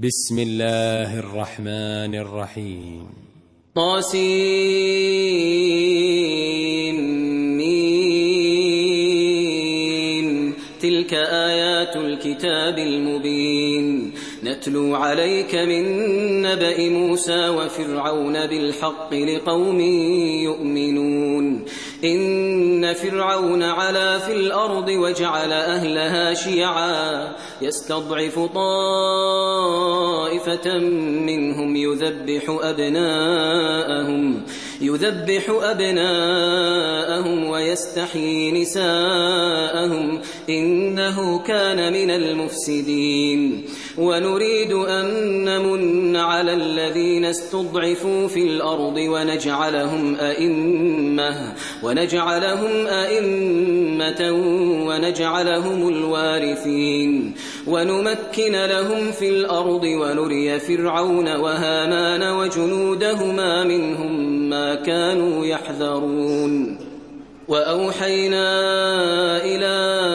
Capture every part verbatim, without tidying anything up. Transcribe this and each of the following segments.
بسم الله الرحمن الرحيم. طاسين تلك آيات الكتاب المبين نتلو عليك من نبأ موسى وفرعون بالحق لقوم يؤمنون. إن فرعون علا في الأرض وجعل أهلها شيعا يستضعف طائفة منهم يذبح أبناءهم يذبح أبناءهم ويستحيي نساءهم إنه كان من المفسدين. ونريد أن نمن على الذين استضعفوا في الأرض ونجعلهم أئمة ونجعلهم أئمة ونجعلهم الوارثين ونمكن لهم في الأرض ونري فرعون وهامان وجنودهما منهم ما كانوا يحذرون. وأوحينا إلى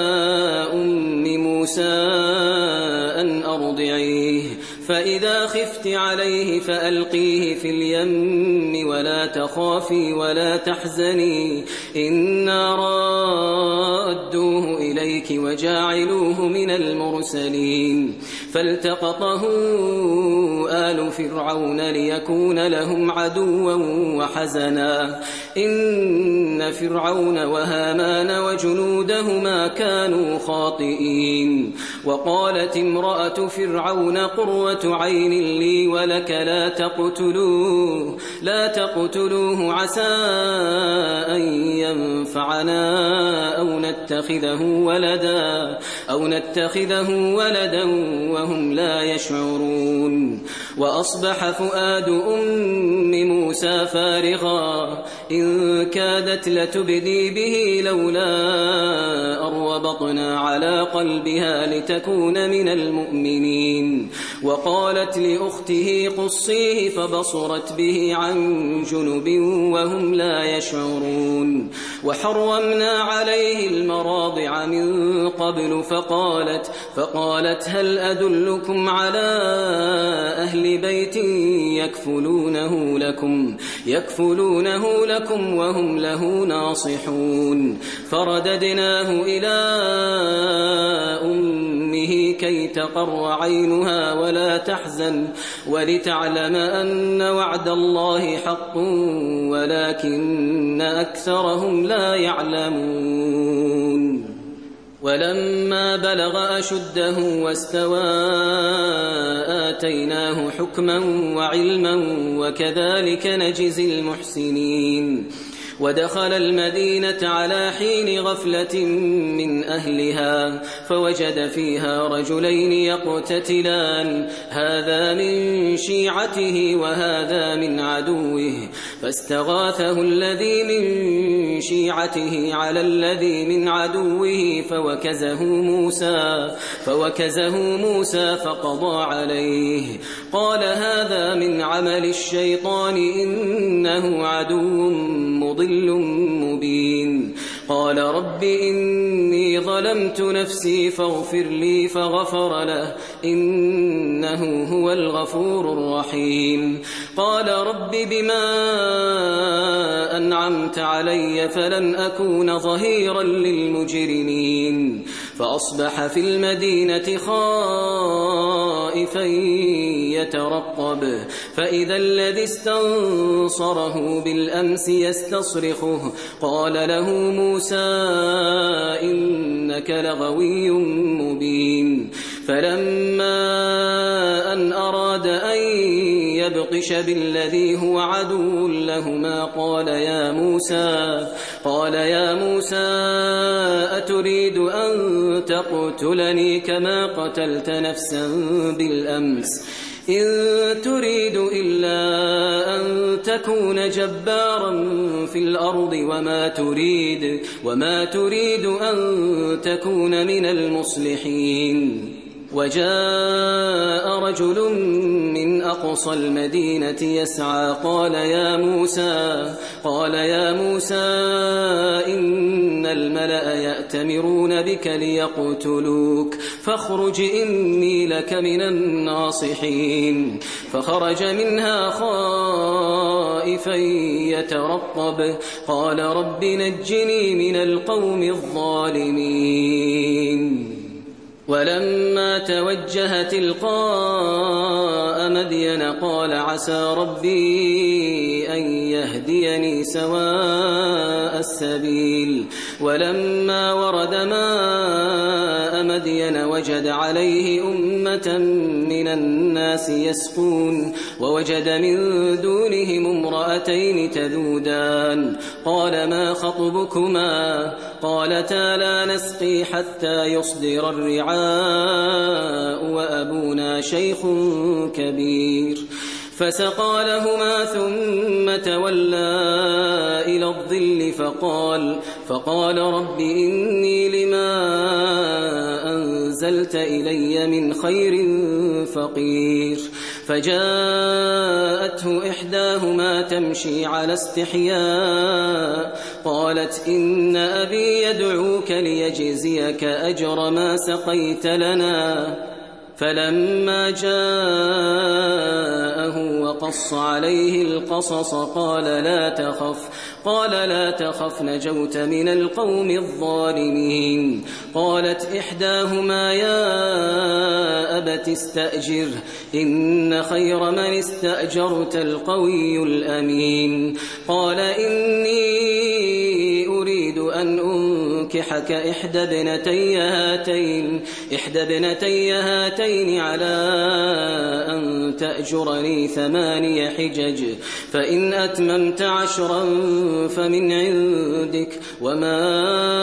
أم موسى أن أرضعيه فإذا خفت عليه فألقيه في اليم ولا تخافي ولا تحزني إنا رادوه إليك وجاعلوه من المرسلين. فالتقطه آل فرعون ليكون لهم عدوا وحزنا إن فرعون وهامان وجنودهما كانوا خاطئين. وقالت امرأة فرعون قرة عين لي ولك لا تقتلوه لا تقتلوه عسى أن ينفعنا أو نتخذه ولدا أو نتخذه ولدا وهم لا يشعرون. وأصبح فؤاد أم موسى فارغا إن كادت لتبدي به لولا أربطنا على قلبها لتكون من المؤمنين. وقالت لأخته قصيه فبصرت به عن جنب وهم لا يشعرون. وحرمنا عليه المراضع من قبل فقالت فقالت هل أدلكم على أهل بيت يكفلونه لكم يكفلونه لكم وهم له ناصحون. فرددناه إلى أمه كي تقر عينها ولا تحزن ولتعلم أن وعد الله حق ولكن أكثرهم لا يعلمون. ولما بلغ أشده واستوى آتيناه حكما وعلما وكذلك نجزي المحسنين. ودخل المدينة على حين غفلة من أهلها فوجد فيها رجلين يقتتلان هذا من شيعته وهذا من عدوه فاستغاثه الذي من شيعته على الذي من عدوه فوكزه موسى فوكزه موسى فقضى عليه قال هذا من عمل الشيطان إنه عدو مضل مبين. قال رب إني ظلمت نفسي فاغفر لي فغفر له إنه هو الغفور الرحيم. قال رب بما أنعمت علي فلن أكون ظهيرا للمجرمين. فأصبح في المدينة خائفا يترقب فإذا الذي استنصره بالأمس يستصرخه قال له موسى إنك لغوي مبين. فلما أن أراد أن يبطش بالذي هو عدو لهما قال يا موسى قال يا موسى أتريد أن تقتلني كما قتلت نفسا بالأمس إن تريد إلا أن تكون جبارا في الأرض وما تريد وما تريد أن تكون من المصلحين. وجاء رجل من أقصى المدينة يسعى قال يا موسى قال يا موسى إن الملأ يأتمرون بك ليقتلوك فاخرج إني لك من الناصحين فخرج منها خائفا يترقب قال رب نجني من القوم الظالمين ولما توجه تلقاء مدين قال عسى ربي أن يهديني سواء السبيل ولما ورد ماء مدين وجد عليه أمة من الناس يسقون ووجد من دونهم امرأتين تذودان قال ما خطبكما قالتا لا نسقي حتى يصدر الرعاء وأبونا شيخ كبير فسقى لهما ثم تولى إلى الظل فقال فقال رب إني لما أنزلت إلي من خير فقير فجاءته إحداهما تمشي على استحياء قالت إن أبي يدعوك ليجزيك أجر ما سقيت لنا فلما جاءه وقص عليه القصص قال لا تخف قال لا تخف نجوت من القوم الظالمين قالت إحداهما يا أبت استأجره إن خير من استأجرت القوي الأمين قال إني أريد أن أنكحك إحدى ابنتي هاتين إحدى ابنتي هاتين على أن تأجرني ثماني حجج فإن أتممت عشرا فمن عندك وما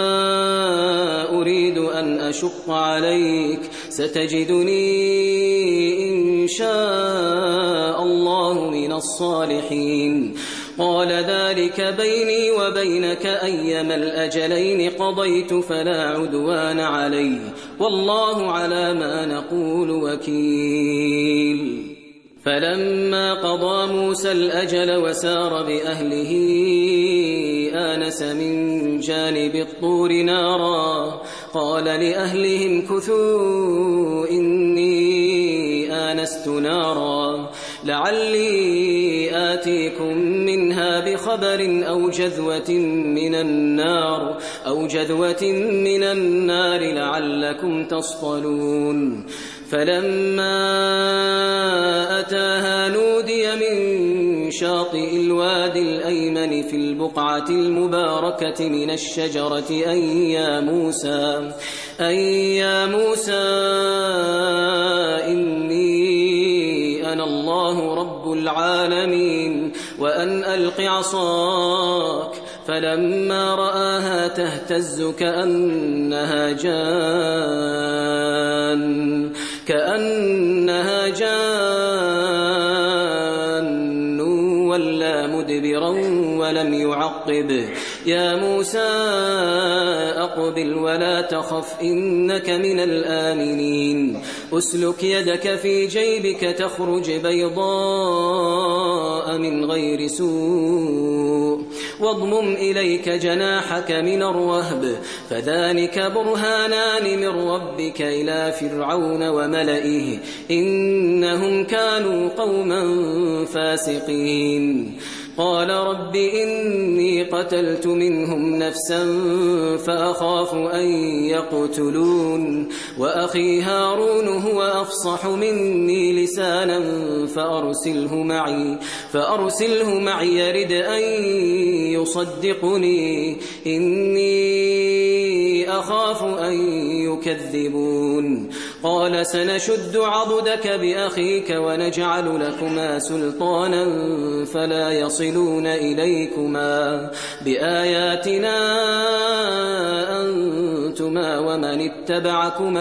أريد أن أشق عليك ستجدني إن شاء الله من الصالحين قال ذلك بيني وبينك أيما الأجلين قضيت فلا عدوان علي والله على ما نقول وكيل فلما قضى موسى الأجل وسار بأهله آنس من جانب الطور نارا قال لأهلهم كثوا إني آنست نارا لعلي آتيكم منها بخبر أو جذوة من النار أو جذوة من النار لعلكم تصطلون فلما أتاها نودي من شاطئ الوادي الأيمن في البقعة المباركة من الشجرة أن يا موسى أن يا موسى إني أنا الله رب العالمين وأن ألق عصاك فلما رآها تهتز كأنها جان كأنها جان ولا مدبرا ولم يعقب يا موسى أقبل ولا تخف إنك من الآمنين أسلك يدك في جيبك تخرج بيضاء من غير سوء واضمم إليك جناحك من الرهب فذلك برهانان من ربك إلى فرعون وملئه إنهم كانوا قوما فاسقين قال رب إني قتلت منهم نفسا فأخاف أن يقتلون وأخي هارون هو أفصح مني لسانا فأرسله معي فأرسله معي يرد أن يصدقني إني أخاف أن يكذبون قال سنشد عضدك بأخيك ونجعل لكما سلطانا فلا يصلون إليكما بآياتنا أنتما ومن اتبعكما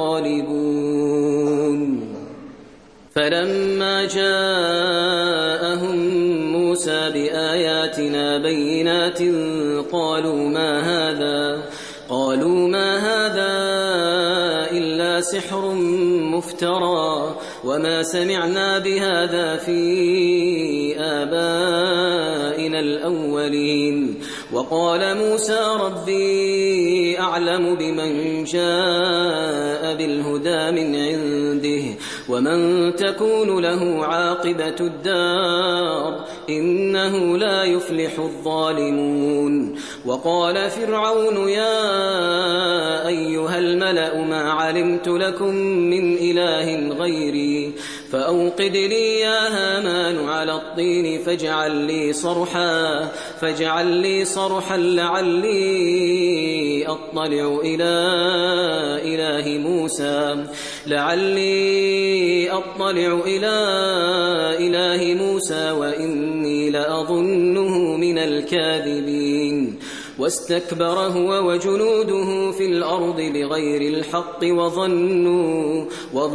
الغالبون فلما جاءهم موسى بآياتنا بينات قالوا ما هذا قالوا ما هذا إلا سحر مفترى وما سمعنا بهذا في آبائنا الأولين. وقال موسى ربي أعلم بمن جاء بالهدى من عنده ومن تكون له عاقبة الدار إنه لا يفلح الظالمون. وقال فرعون يا أيها الملأ ما علمت لكم من إله غيري فأوقد لي يا هامان على الطين فاجعل لي صرحا فاجعل لي صرحا لعلي أطلع إلى إله موسى لعلي أطلع إلى إله موسى وإني لأظنه من الكاذبين. واستكبر هو وجنوده في الأرض بغير الحق وظنوا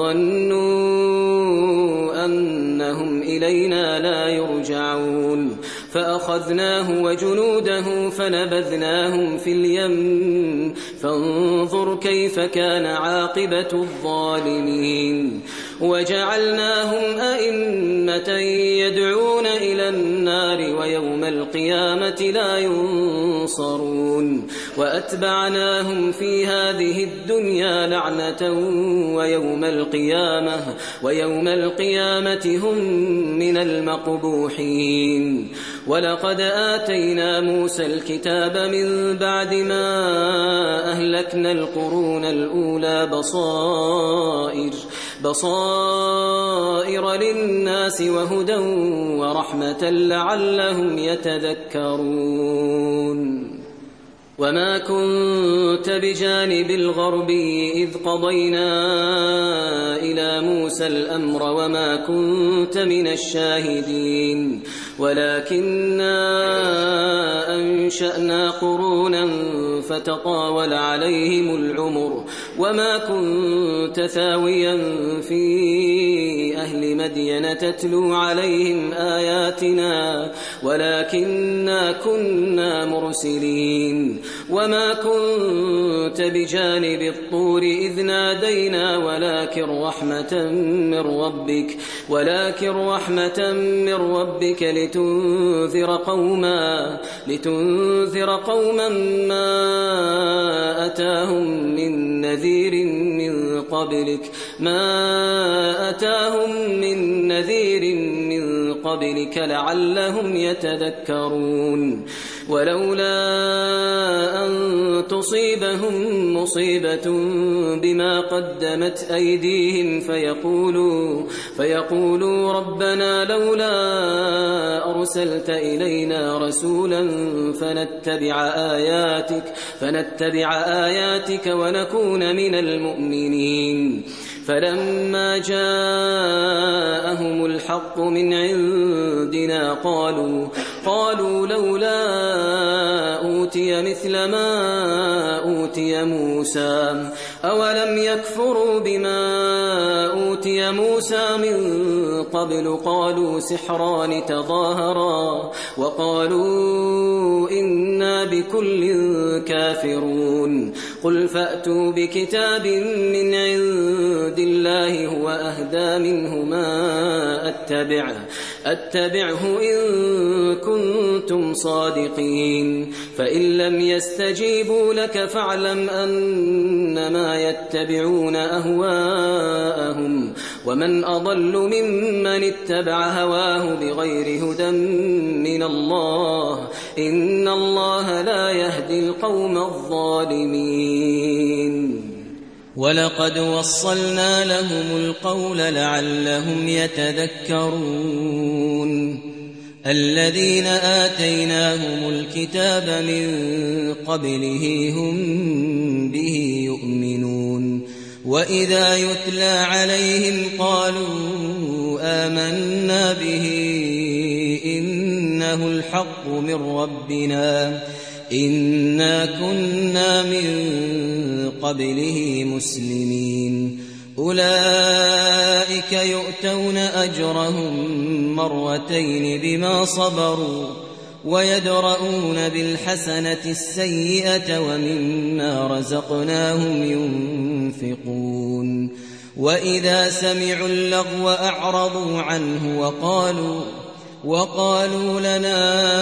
وظنوا أنهم إلينا لا يرجعون فأخذناه وجنوده فنبذناهم في اليم فانظر كيف كان عاقبة الظالمين. وجعلناهم أئمة يدعون إلى النار ويوم القيامة لا ينصرون وأتبعناهم في هذه الدنيا لعنة ويوم القيامة ويوم القيامة هم من المقبوحين. ولقد آتينا موسى الكتاب من بعد ما أهلكنا القرون الأولى بصائر بصائر للناس وهدى ورحمة لعلهم يتذكرون. وما كنت بجانب الغربي إذ قضينا إلى موسى الأمر وما كنت من الشاهدين ولكننا أنشأنا قرونا فتطاول عليهم العمر وما كنت ثاويا في أهل مدين تتلو عليهم آياتنا ولكننا كنا مرسلين. وما كنت بجانب الطور إذ نادينا ولكن رحمة من ربك ولكن رحمة من ربك لتنذر قوما لتنذر قوما ما أتاهم من نذير من قبلك ما أتاهم من نذير من قبلك لعلهم يتذكرون. ولولا أن تصيبهم مصيبة بما قدمت أيديهم فيقولوا, فيقولوا ربنا لولا أرسلت إلينا رسولا فنتبع آياتك, فنتبع آياتك ونكون من المؤمنين. فلما جاءهم الحق من عندنا قالوا قالوا لولا أوتي مثل ما أوتي موسى أولم يكفروا بما أوتي موسى من قبل قالوا سحران تظاهرا وقالوا إنا بكل كافرون. قل فأتوا بكتاب من عند الله هو أهدى منه ما أتبعه أتبعه إن كنتم صادقين. فإن لم يستجيبوا لك فاعلم أنما يتبعون أهواءهم ومن أضل ممن اتبع هواه بغير هدى من الله إن الله لا يهدي القوم الظالمين. ولقد وصلنا لهم القول لعلهم يتذكرون. الذين آتيناهم الكتاب من قبله هم به يؤمنون وإذا يتلى عليهم قالوا آمنا به إنه الحق من ربنا إنا كنا من قبله مسلمين. أولئك يؤتون أجرهم مرتين بما صبروا ويدرؤون بالحسنة السيئة ومما رزقناهم ينفقون. وإذا سمعوا اللغو أعرضوا عنه وقالوا وقالوا لنا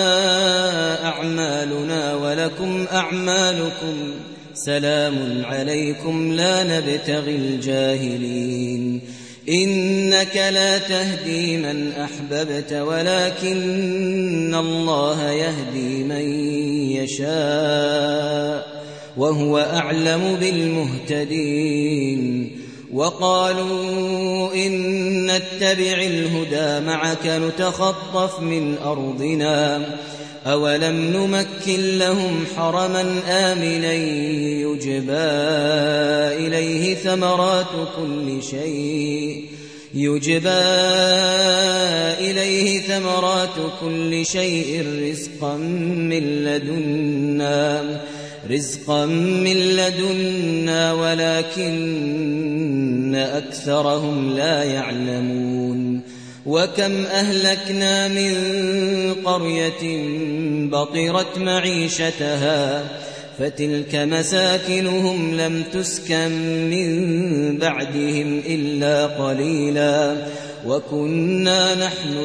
أعمالنا ولكم أعمالكم سلام عليكم لا نبتغي الجاهلين إنك لا تهدي من أحببت ولكن الله يهدي من يشاء وهو أعلم بالمهتدين وقالوا إن نتبع الهدى معك نتخطف من أرضنا أولم نمكن لهم حرما آمنا يجبى إليه ثمرات كل شيء يجبى إليه ثمرات كل شيء رزقا من لدنا رزقا من لدنا ولكن أكثرهم لا يعلمون وكم أهلكنا من قرية بطرت معيشتها فتلك مساكنهم لم تسكن من بعدهم إلا قليلا وكنا نحن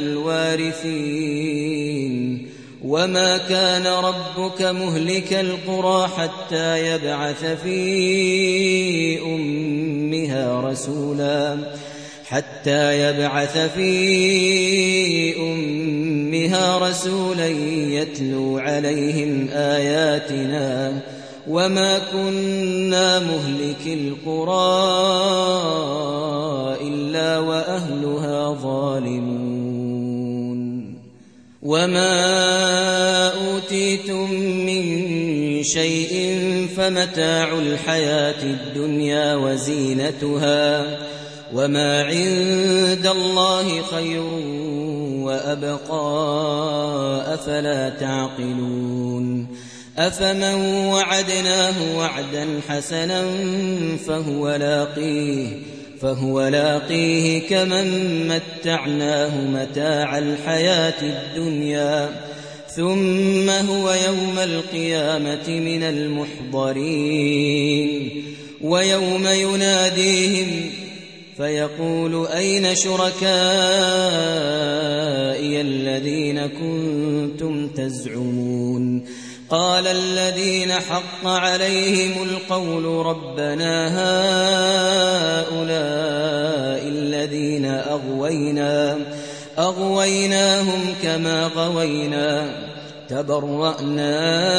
الوارثين وما كان ربك مهلك القرى حتى يبعث في أمها رسولا حتى يبعث في أمها رسولا يتلو عليهم آياتنا وما كنا مهلك القرى إلا وأهلها ظالمون وما أوتيتم من شيء فمتاع الحياة الدنيا وزينتها وما عند الله خير وأبقى أفلا تعقلون أفمن وعدناه وعدا حسنا فهو لاقيه فهو لاقيه كمن متعناه متاع الحياة الدنيا ثم هو يوم القيامة من المحضرين ويوم يناديهم فيقول أين شركائي الذين كنتم تزعمون قال الذين حق عليهم القول ربنا هؤلاء الذين أغوينا أغويناهم كما غوينا تبرأنا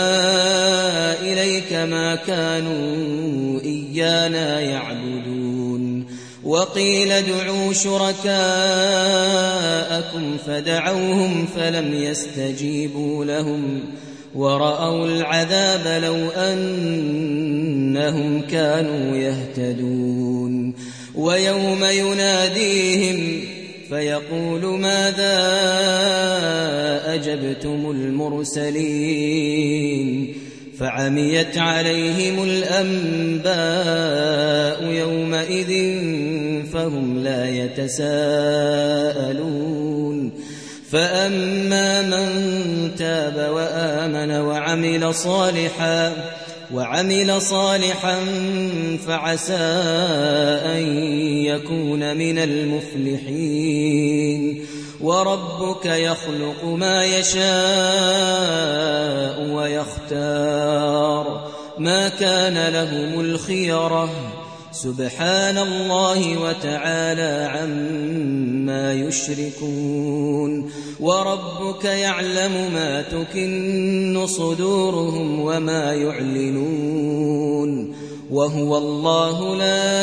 إليك ما كانوا إيانا يعبدون وقيل ادعوا شركاءكم فدعوهم فلم يستجيبوا لهم ورأوا العذاب لو أنهم كانوا يهتدون ويوم يناديهم فيقول ماذا أجبتم المرسلين فعميت عليهم الأنباء يومئذ فهم لا يتساءلون فأما من تاب وآمن وعمل صالحا وعمل صالحا فعسى أن يكون من المفلحين وربك يخلق ما يشاء ويختار ما كان لهم الخيرة سبحان الله وتعالى عما يشركون وربك يعلم ما تكن صدورهم وما يعلنون وهو الله لا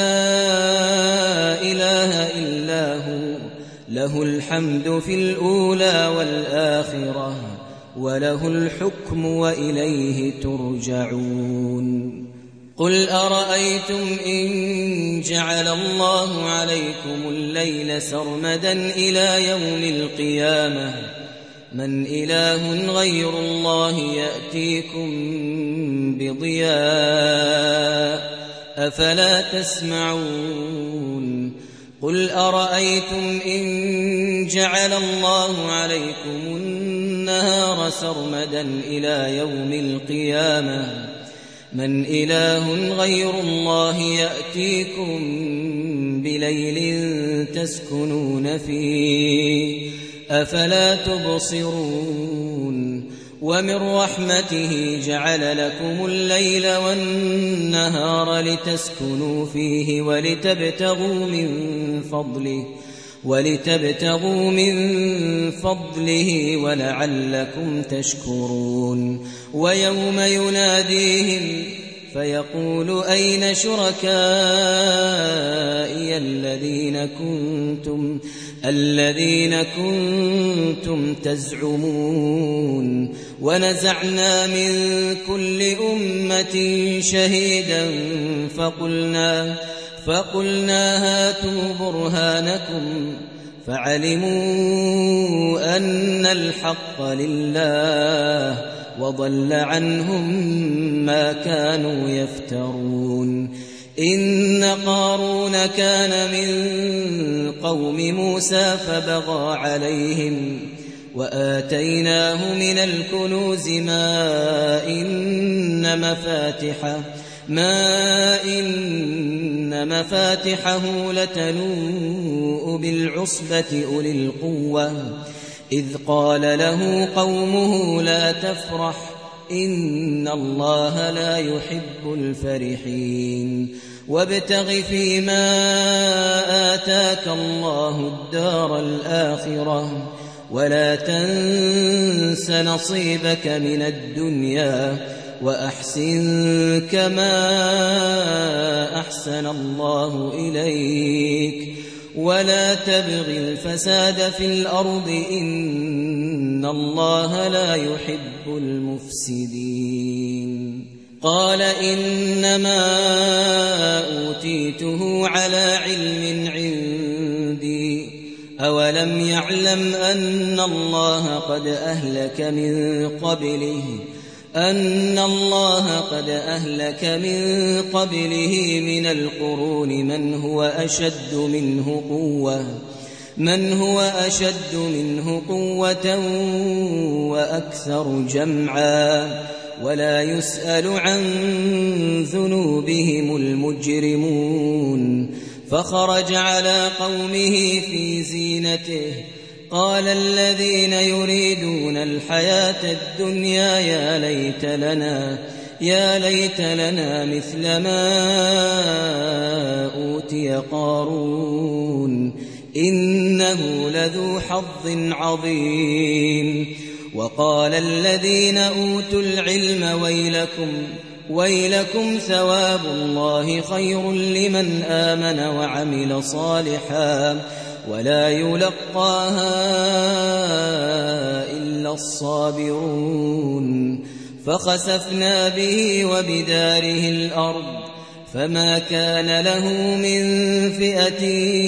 إله إلا هو له الحمد في الأولى والآخرة وله الحكم وإليه ترجعون قل أرأيتم إن جعل الله عليكم الليل سرمدا إلى يوم القيامة من إله غير الله يأتيكم بضياء أفلا تسمعون قل أرأيتم إن جعل الله عليكم النهار سرمدا إلى يوم القيامة من إله غير الله يأتيكم بليل تسكنون فيه أفلا تبصرون ومن رحمته جعل لكم الليل والنهار لتسكنوا فيه ولتبتغوا من فضله ولتبتغوا من فضله ولعلكم تشكرون ويوم يناديهم فيقول أين شركائي الذين كنتم الذين كنتم تزعمون ونزعنا من كل أمة شهيدا فقلنا فقلنا هاتوا برهانكم فعلموا أن الحق لله وضل عنهم ما كانوا يفترون إن قارون كان من قوم موسى فبغى عليهم وآتيناه من الكنوز ما إن مفاتحه ما إن مفاتحه لتنوء بالعصبة أولي القوة إذ قال له قومه لا تفرح إن الله لا يحب الفرحين وابتغ فيما آتاك الله الدار الآخرة ولا تنس نصيبك من الدنيا وأحسن كما أحسن الله إليك ولا تبغ الفساد في الأرض إن الله لا يحب المفسدين قال إنما أوتيته على علم عندي أولم يعلم أن الله قد أهلك من قبله أن الله قد أهلك من قبله من القرون من هو أشد منه قوة من هو أشد منه قوة وأكثر جمعا ولا يسأل عن ذنوبهم المجرمون فخرج على قومه في زينته قال الذين يريدون الحياة الدنيا يا ليت لنا يا ليت لنا مثل ما أوتي قارون إنه لذو حظ عظيم وقال الذين أوتوا العلم ويلكم ويلكم ثواب الله خير لمن آمن وعمل صالحا ولا يلقاها إلا الصابرون فخسفنا به وبداره الأرض فما كان له من فئة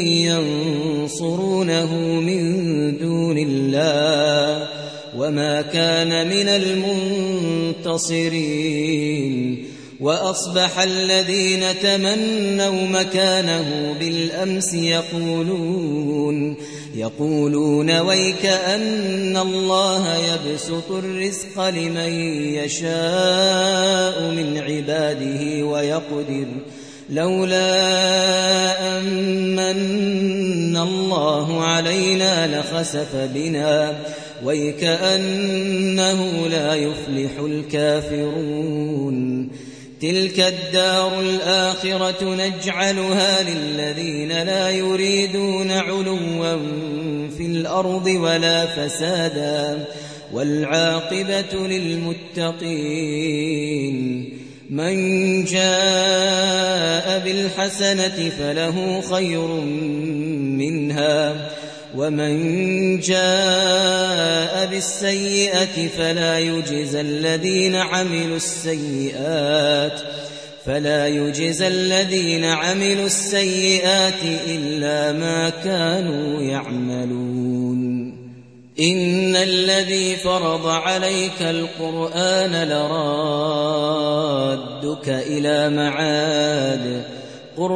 ينصرونه من دون الله وما كان من المنتصرين وأصبح الذين تمنوا مكانه بالأمس يقولون يقولون ويك أن الله يبسط الرزق لمن يشاء من عباده ويقدر لولا أمن الله علينا لخسف بنا ويكأنه لا يفلح الكافرون تلك الدار الآخرة نجعلها للذين لا يريدون علوا في الأرض ولا فسادا والعاقبة للمتقين من جاء بالحسنة فله خير منها ومن جاء بالسيئة فلا يجزى الذين عملوا السيئات فلا يجزى الذين عملوا السيئات إلا ما كانوا يعملون إن الذي فرض عليك القرآن لرادك إلى معاد قل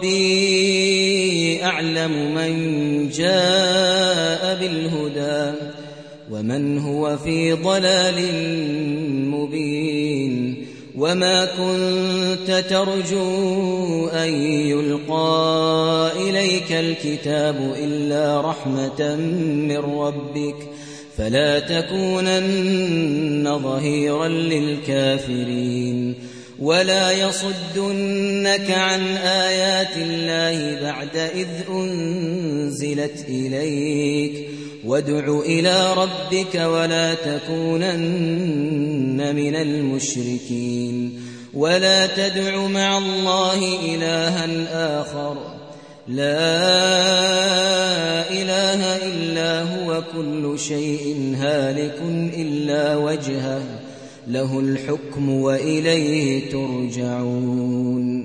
ربي أعلم من جاء بالهدى ومن هو في ضلال مبين وما كنت ترجو أن يلقى إليك الكتاب إلا رحمة من ربك فلا تكونن ظهيرا للكافرين ولا يصدنك عن آيات الله بعد إذ أنزلت إليك وادع إلى ربك ولا تكونن من المشركين ولا تدع مع الله إلها آخر لا إله إلا هو كل شيء هالك إلا وجهه له الحكم وإليه ترجعون